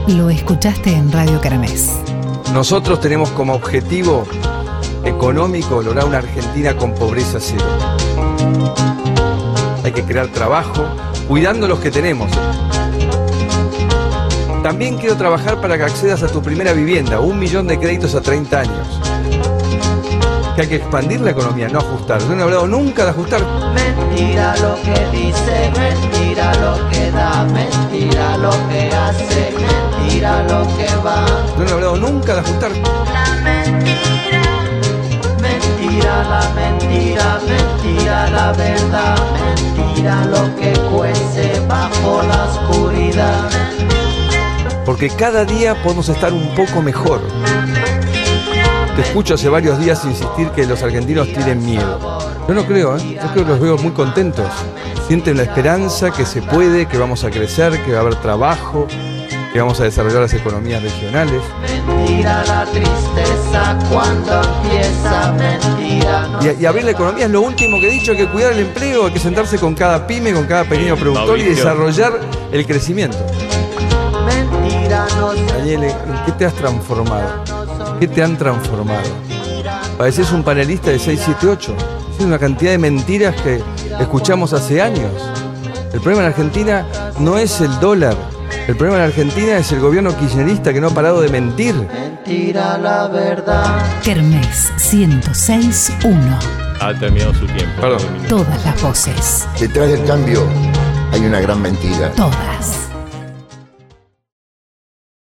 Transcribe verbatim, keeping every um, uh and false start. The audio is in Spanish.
Lo escuchaste en Radio Kermés. Nosotros tenemos como objetivo económico lograr una Argentina con pobreza cero. Hay que crear trabajo, cuidando los que tenemos. También quiero trabajar para que accedas a tu primera vivienda, un millón de créditos a treinta años. Que hay que expandir la economía, no ajustar. No he hablado nunca de ajustar. Mentira lo que dice, mentira lo que da, mentira lo que hace, mentira lo que va. No he hablado nunca de ajustar. La mentira, mentira la mentira, mentira la verdad, mentira lo que cuece bajo la oscuridad. Porque cada día podemos estar un poco mejor. Te escucho hace varios días insistir que los argentinos tienen miedo. Yo no creo, ¿eh? Yo creo que los veo muy contentos. Sienten la esperanza que se puede, que vamos a crecer, que va a haber trabajo, que vamos a desarrollar las economías regionales. Mentira la tristeza cuando empieza, mentira. No y, y abrir la economía es lo último que he dicho, hay que cuidar el empleo, hay que sentarse con cada pyme, con cada pequeño productor y desarrollar el crecimiento. Mentira no se Daniel, ¿en qué te has transformado? ¿Qué te han transformado? Pareces un panelista de seis siete ocho. Es una cantidad de mentiras que escuchamos hace años. El problema en Argentina no es el dólar. El problema en Argentina es el gobierno kirchnerista que no ha parado de mentir. mentira la verdad. Kermés ciento seis punto uno. Ha terminado su tiempo. Perdón. Todas las voces. Detrás del cambio hay una gran mentira. Todas.